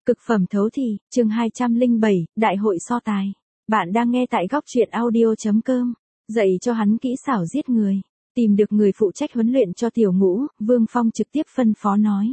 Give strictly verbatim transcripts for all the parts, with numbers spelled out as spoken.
Cực phẩm thấu thị, chương hai trăm lẻ bảy, Đại hội so tài. Bạn đang nghe tại góc truyện audio chấm com. Dạy cho hắn kỹ xảo giết người. Tìm được người phụ trách huấn luyện cho tiểu ngũ, Vương Phong trực tiếp phân phó nói.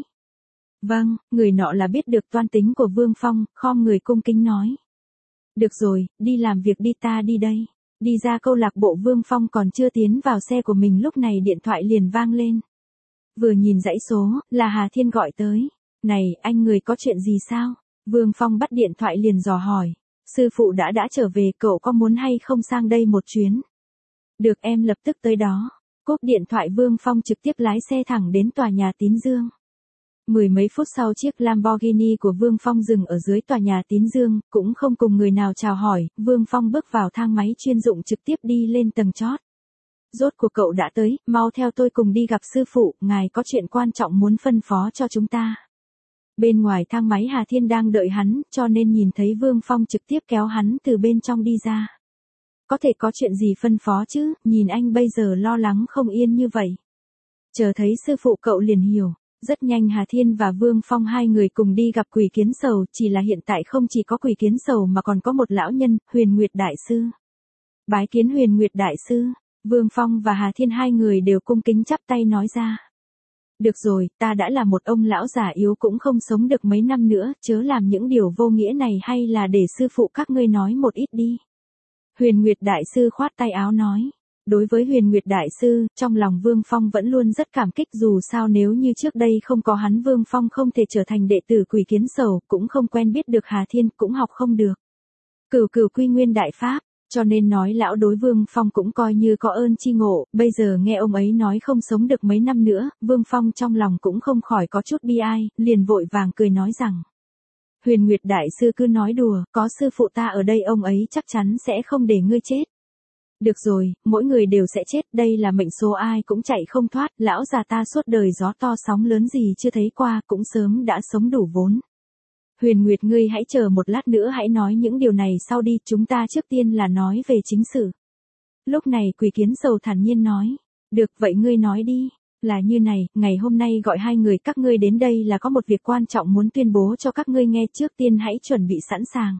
Vâng, người nọ là biết được toan tính của Vương Phong, khom người cung kính nói. Được rồi, đi làm việc đi, ta đi đây. Đi ra câu lạc bộ, Vương Phong còn chưa tiến vào xe của mình lúc này điện thoại liền vang lên. Vừa nhìn dãy số, là Hà Thiên gọi tới. Này, anh người có chuyện gì sao? Vương Phong bắt điện thoại liền dò hỏi. Sư phụ đã đã trở về, cậu có muốn hay không sang đây một chuyến? Được, em lập tức tới đó. Cúp điện thoại, Vương Phong trực tiếp lái xe thẳng đến tòa nhà Tín Dương. Mười mấy phút sau, chiếc Lamborghini của Vương Phong dừng ở dưới tòa nhà Tín Dương, cũng không cùng người nào chào hỏi, Vương Phong bước vào thang máy chuyên dụng trực tiếp đi lên tầng chót. Rốt cuộc cậu đã tới, mau theo tôi cùng đi gặp sư phụ, ngài có chuyện quan trọng muốn phân phó cho chúng ta. Bên ngoài thang máy Hà Thiên đang đợi hắn, cho nên nhìn thấy Vương Phong trực tiếp kéo hắn từ bên trong đi ra. Có thể có chuyện gì phân phó chứ, nhìn anh bây giờ lo lắng không yên như vậy. Chờ thấy sư phụ cậu liền hiểu. Rất nhanh Hà Thiên và Vương Phong hai người cùng đi gặp Quỷ Kiến Sầu, chỉ là hiện tại không chỉ có Quỷ Kiến Sầu mà còn có một lão nhân, Huyền Nguyệt Đại Sư. Bái kiến Huyền Nguyệt Đại Sư, Vương Phong và Hà Thiên hai người đều cung kính chắp tay nói ra. Được rồi, ta đã là một ông lão già yếu cũng không sống được mấy năm nữa, chớ làm những điều vô nghĩa này, hay là để sư phụ các ngươi nói một ít đi. Huyền Nguyệt Đại Sư khoát tay áo nói. Đối với Huyền Nguyệt Đại Sư, trong lòng Vương Phong vẫn luôn rất cảm kích, dù sao nếu như trước đây không có hắn, Vương Phong không thể trở thành đệ tử Quỷ Kiến Sầu, cũng không quen biết được Hà Thiên, cũng học không được Cửu Cửu Quy Nguyên Đại Pháp, cho nên nói lão đối Vương Phong cũng coi như có ơn chi ngộ, bây giờ nghe ông ấy nói không sống được mấy năm nữa, Vương Phong trong lòng cũng không khỏi có chút bi ai, liền vội vàng cười nói rằng. Huyền Nguyệt Đại Sư cứ nói đùa, có sư phụ ta ở đây ông ấy chắc chắn sẽ không để ngươi chết. Được rồi, mỗi người đều sẽ chết, đây là mệnh số, ai cũng chạy không thoát, lão già ta suốt đời gió to sóng lớn gì chưa thấy qua, cũng sớm đã sống đủ vốn. Huyền Nguyệt, ngươi hãy chờ một lát nữa, hãy nói những điều này sau đi, chúng ta trước tiên là nói về chính sự. Lúc này Quỷ Kiến Sầu thản nhiên nói. Được, vậy ngươi nói đi. Là như này, ngày hôm nay gọi hai người các ngươi đến đây là có một việc quan trọng muốn tuyên bố cho các ngươi nghe, trước tiên hãy chuẩn bị sẵn sàng.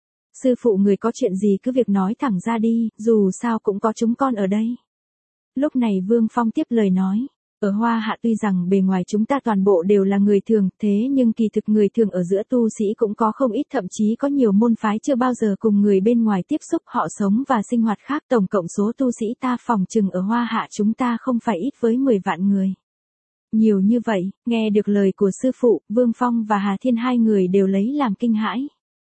Sư phụ người có chuyện gì cứ việc nói thẳng ra đi, dù sao cũng có chúng con ở đây. Lúc này Vương Phong tiếp lời nói. Ở Hoa Hạ tuy rằng bề ngoài chúng ta toàn bộ đều là người thường, thế nhưng kỳ thực người thường ở giữa tu sĩ cũng có không ít, thậm chí có nhiều môn phái chưa bao giờ cùng người bên ngoài tiếp xúc, họ sống và sinh hoạt khác, tổng cộng số tu sĩ ta phòng chừng ở Hoa Hạ chúng ta không phải ít với mười vạn người. Nhiều như vậy, nghe được lời của sư phụ, Vương Phong và Hà Thiên hai người đều lấy làm kinh hãi.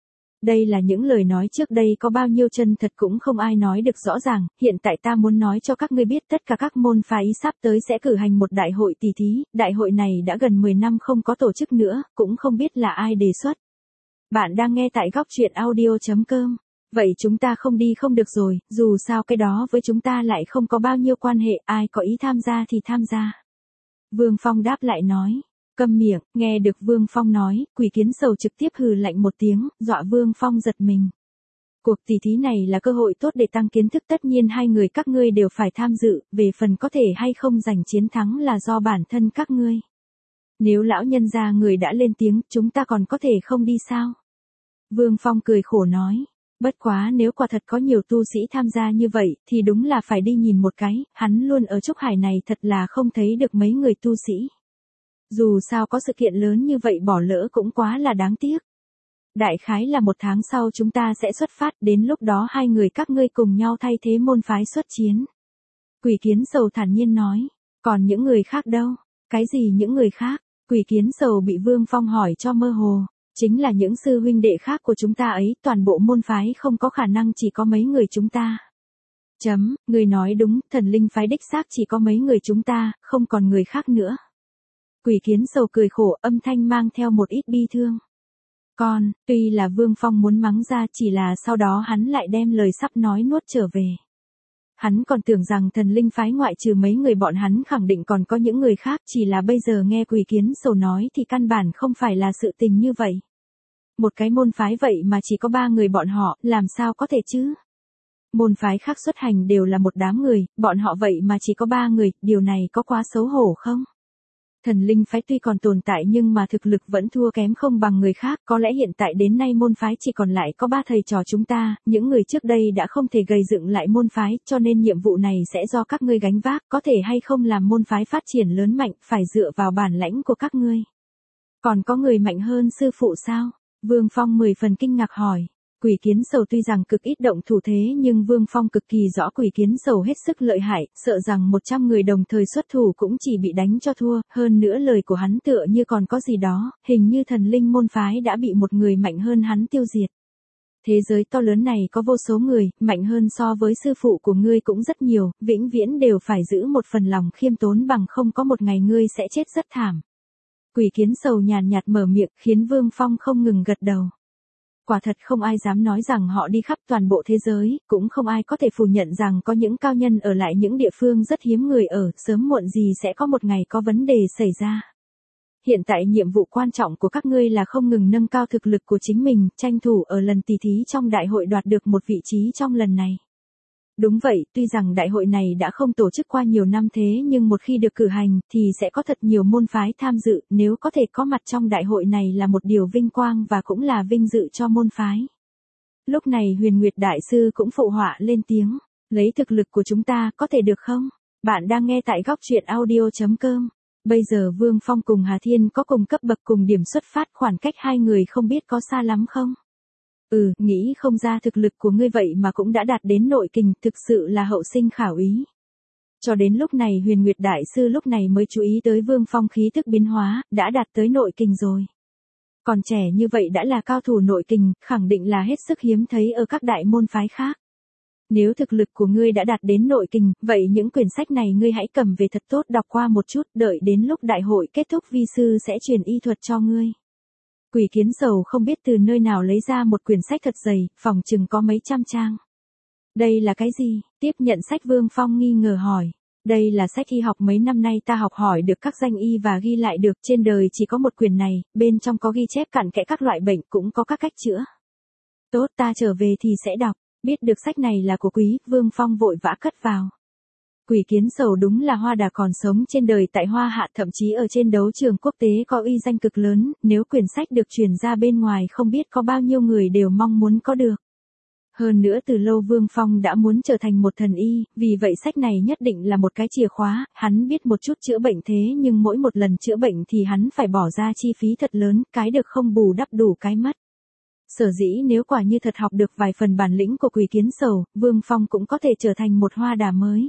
Đây là những lời nói trước đây có bao nhiêu chân thật cũng không ai nói được rõ ràng, hiện tại ta muốn nói cho các ngươi biết, tất cả các môn phái sắp tới sẽ cử hành một đại hội tỷ thí, đại hội này đã gần mười năm không có tổ chức nữa, cũng không biết là ai đề xuất. Bạn đang nghe tại góc truyện audio chấm com. Vậy chúng ta không đi không được rồi, dù sao cái đó với chúng ta lại không có bao nhiêu quan hệ, ai có ý tham gia thì tham gia. Vương Phong đáp lại nói. Câm miệng, nghe được Vương Phong nói, Quỷ Kiến Sầu trực tiếp hừ lạnh một tiếng, dọa Vương Phong giật mình. Cuộc tỷ thí này là cơ hội tốt để tăng kiến thức, tất nhiên hai người các ngươi đều phải tham dự, về phần có thể hay không giành chiến thắng là do bản thân các ngươi. Nếu lão nhân gia người đã lên tiếng, chúng ta còn có thể không đi sao? Vương Phong cười khổ nói. Bất quá nếu quả thật có nhiều tu sĩ tham gia như vậy, thì đúng là phải đi nhìn một cái, hắn luôn ở Trúc Hải này thật là không thấy được mấy người tu sĩ. Dù sao có sự kiện lớn như vậy bỏ lỡ cũng quá là đáng tiếc. Đại khái là một tháng sau chúng ta sẽ xuất phát, đến lúc đó hai người các ngươi cùng nhau thay thế môn phái xuất chiến. Quỷ Kiến Sầu thản nhiên nói. Còn những người khác đâu? Cái gì những người khác? Quỷ Kiến Sầu bị Vương Phong hỏi cho mơ hồ. Chính là những sư huynh đệ khác của chúng ta ấy, toàn bộ môn phái không có khả năng chỉ có mấy người chúng ta. Chấm, người nói đúng, Thần Linh phái đích xác chỉ có mấy người chúng ta, không còn người khác nữa. Quỷ Kiến Sầu cười khổ, âm thanh mang theo một ít bi thương. Còn, tuy là Vương Phong muốn mắng ra, chỉ là sau đó hắn lại đem lời sắp nói nuốt trở về. Hắn còn tưởng rằng Thần Linh phái ngoại trừ mấy người bọn hắn khẳng định còn có những người khác, chỉ là bây giờ nghe Quỷ Kiến Sầu nói thì căn bản không phải là sự tình như vậy. Một cái môn phái vậy mà chỉ có ba người bọn họ, làm sao có thể chứ? Môn phái khác xuất hành đều là một đám người, bọn họ vậy mà chỉ có ba người, điều này có quá xấu hổ không? Thần linh phái tuy còn tồn tại nhưng mà thực lực vẫn thua kém không bằng người khác, có lẽ hiện tại đến nay môn phái chỉ còn lại có ba thầy trò chúng ta, những người trước đây đã không thể gây dựng lại môn phái, cho nên nhiệm vụ này sẽ do các ngươi gánh vác, có thể hay không làm môn phái phát triển lớn mạnh, phải dựa vào bản lãnh của các ngươi. Còn có người mạnh hơn sư phụ sao? Vương Phong mười phần kinh ngạc hỏi. Quỷ Kiến Sầu tuy rằng cực ít động thủ thế nhưng Vương Phong cực kỳ rõ Quỷ Kiến Sầu hết sức lợi hại, sợ rằng một trăm người đồng thời xuất thủ cũng chỉ bị đánh cho thua, hơn nữa lời của hắn tựa như còn có gì đó, hình như thần linh môn phái đã bị một người mạnh hơn hắn tiêu diệt. Thế giới to lớn này có vô số người, mạnh hơn so với sư phụ của ngươi cũng rất nhiều, vĩnh viễn đều phải giữ một phần lòng khiêm tốn bằng không có một ngày ngươi sẽ chết rất thảm. Quỷ Kiến Sầu nhàn nhạt mở miệng khiến Vương Phong không ngừng gật đầu. Quả thật không ai dám nói rằng họ đi khắp toàn bộ thế giới, cũng không ai có thể phủ nhận rằng có những cao nhân ở lại những địa phương rất hiếm người ở, sớm muộn gì sẽ có một ngày có vấn đề xảy ra. Hiện tại nhiệm vụ quan trọng của các ngươi là không ngừng nâng cao thực lực của chính mình, tranh thủ ở lần tỷ thí trong đại hội đoạt được một vị trí trong lần này. Đúng vậy, tuy rằng đại hội này đã không tổ chức qua nhiều năm thế nhưng một khi được cử hành thì sẽ có thật nhiều môn phái tham dự, nếu có thể có mặt trong đại hội này là một điều vinh quang và cũng là vinh dự cho môn phái. Lúc này Huyền Nguyệt Đại Sư cũng phụ họa lên tiếng, lấy thực lực của chúng ta có thể được không? Bạn đang nghe tại góc truyện audio chấm com. Bây giờ Vương Phong cùng Hà Thiên có cùng cấp bậc cùng điểm xuất phát, khoảng cách hai người không biết có xa lắm không? Ừ, nghĩ không ra thực lực của ngươi vậy mà cũng đã đạt đến nội kình, thực sự là hậu sinh khảo ý. Cho đến lúc này Huyền Nguyệt Đại Sư lúc này mới chú ý tới Vương Phong khí tức biến hóa, đã đạt tới nội kình rồi. Còn trẻ như vậy đã là cao thủ nội kình, khẳng định là hết sức hiếm thấy ở các đại môn phái khác. Nếu thực lực của ngươi đã đạt đến nội kình, vậy những quyển sách này ngươi hãy cầm về thật tốt đọc qua một chút, đợi đến lúc đại hội kết thúc vi sư sẽ truyền y thuật cho ngươi. Quỷ Kiến Sầu không biết từ nơi nào lấy ra một quyển sách thật dày, phòng chừng có mấy trăm trang. Đây là cái gì? Tiếp nhận sách Vương Phong nghi ngờ hỏi. Đây là sách y học mấy năm nay ta học hỏi được các danh y và ghi lại được, trên đời chỉ có một quyển này, bên trong có ghi chép cặn kẽ các loại bệnh cũng có các cách chữa. Tốt, ta trở về thì sẽ đọc. Biết được sách này là của quý, Vương Phong vội vã cất vào. Quỷ Kiến Sầu đúng là hoa đà còn sống trên đời tại Hoa Hạ, thậm chí ở trên đấu trường quốc tế có uy danh cực lớn, nếu quyển sách được truyền ra bên ngoài không biết có bao nhiêu người đều mong muốn có được. Hơn nữa từ lâu Vương Phong đã muốn trở thành một thần y, vì vậy sách này nhất định là một cái chìa khóa, hắn biết một chút chữa bệnh thế nhưng mỗi một lần chữa bệnh thì hắn phải bỏ ra chi phí thật lớn, cái được không bù đắp đủ cái mất. Sở dĩ nếu quả như thật học được vài phần bản lĩnh của Quỷ Kiến Sầu, Vương Phong cũng có thể trở thành một hoa đà mới.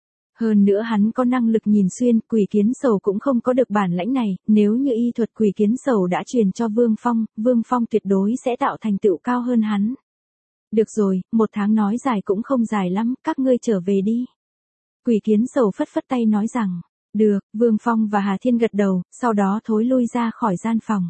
Hơn nữa hắn có năng lực nhìn xuyên, Quỷ Kiến Sầu cũng không có được bản lãnh này, nếu như y thuật Quỷ Kiến Sầu đã truyền cho Vương Phong, Vương Phong tuyệt đối sẽ tạo thành tựu cao hơn hắn. Được rồi, một tháng nói dài cũng không dài lắm, các ngươi trở về đi. Quỷ Kiến Sầu phất phất tay nói rằng, được, Vương Phong và Hà Thiên gật đầu, sau đó thối lui ra khỏi gian phòng.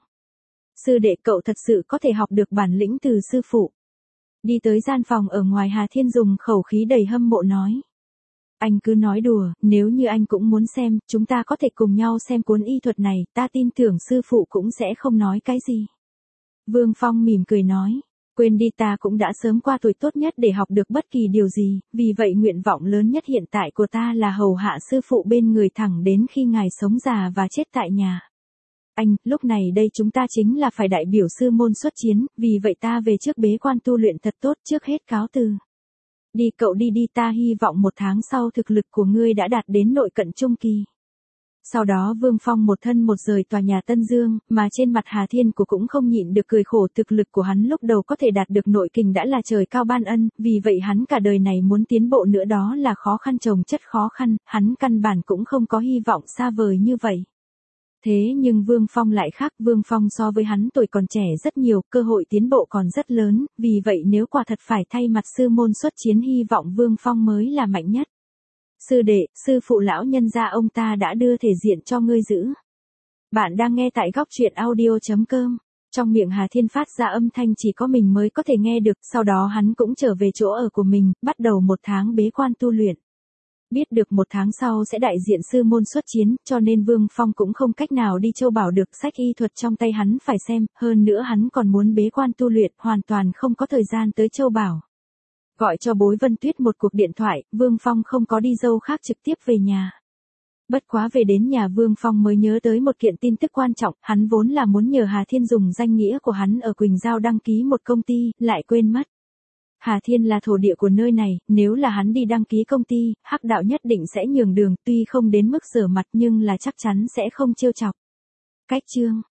Sư đệ, cậu thật sự có thể học được bản lĩnh từ sư phụ. Đi tới gian phòng ở ngoài, Hà Thiên dùng khẩu khí đầy hâm mộ nói. Anh cứ nói đùa, nếu như anh cũng muốn xem, chúng ta có thể cùng nhau xem cuốn y thuật này, ta tin tưởng sư phụ cũng sẽ không nói cái gì. Vương Phong mỉm cười nói, quên đi, ta cũng đã sớm qua tuổi tốt nhất để học được bất kỳ điều gì, vì vậy nguyện vọng lớn nhất hiện tại của ta là hầu hạ sư phụ bên người thẳng đến khi ngài sống già và chết tại nhà. Anh, lúc này đây chúng ta chính là phải đại biểu sư môn xuất chiến, vì vậy ta về trước bế quan tu luyện thật tốt, trước hết cáo từ. Đi cậu đi đi, ta hy vọng một tháng sau thực lực của ngươi đã đạt đến nội cận trung kỳ. Sau đó Vương Phong một thân một rời tòa nhà Tân Dương, mà trên mặt Hà Thiên của cũng không nhịn được cười khổ, thực lực của hắn lúc đầu có thể đạt được nội kình đã là trời cao ban ân, vì vậy hắn cả đời này muốn tiến bộ nữa đó là khó khăn chồng chất khó khăn, hắn căn bản cũng không có hy vọng xa vời như vậy. Thế nhưng Vương Phong lại khác, Vương Phong so với hắn tuổi còn trẻ rất nhiều, cơ hội tiến bộ còn rất lớn, vì vậy nếu quả thật phải thay mặt sư môn xuất chiến hy vọng Vương Phong mới là mạnh nhất. Sư đệ, sư phụ lão nhân gia ông ta đã đưa thể diện cho ngươi giữ. Bạn đang nghe tại góc truyện audio chấm com. Trong miệng Hà Thiên phát ra âm thanh chỉ có mình mới có thể nghe được, sau đó hắn cũng trở về chỗ ở của mình, bắt đầu một tháng bế quan tu luyện. Biết được một tháng sau sẽ đại diện sư môn xuất chiến, cho nên Vương Phong cũng không cách nào đi Châu Bảo được, sách y thuật trong tay hắn phải xem, hơn nữa hắn còn muốn bế quan tu luyện, hoàn toàn không có thời gian tới Châu Bảo. Gọi cho Bối Vân Tuyết một cuộc điện thoại, Vương Phong không có đi dâu khác trực tiếp về nhà. Bất quá về đến nhà Vương Phong mới nhớ tới một kiện tin tức quan trọng, hắn vốn là muốn nhờ Hà Thiên dùng danh nghĩa của hắn ở Quỳnh Giao đăng ký một công ty, lại quên mất. Hà Thiên là thổ địa của nơi này, nếu là hắn đi đăng ký công ty, Hắc đạo nhất định sẽ nhường đường, tuy không đến mức rửa mặt nhưng là chắc chắn sẽ không trêu chọc. Cách chương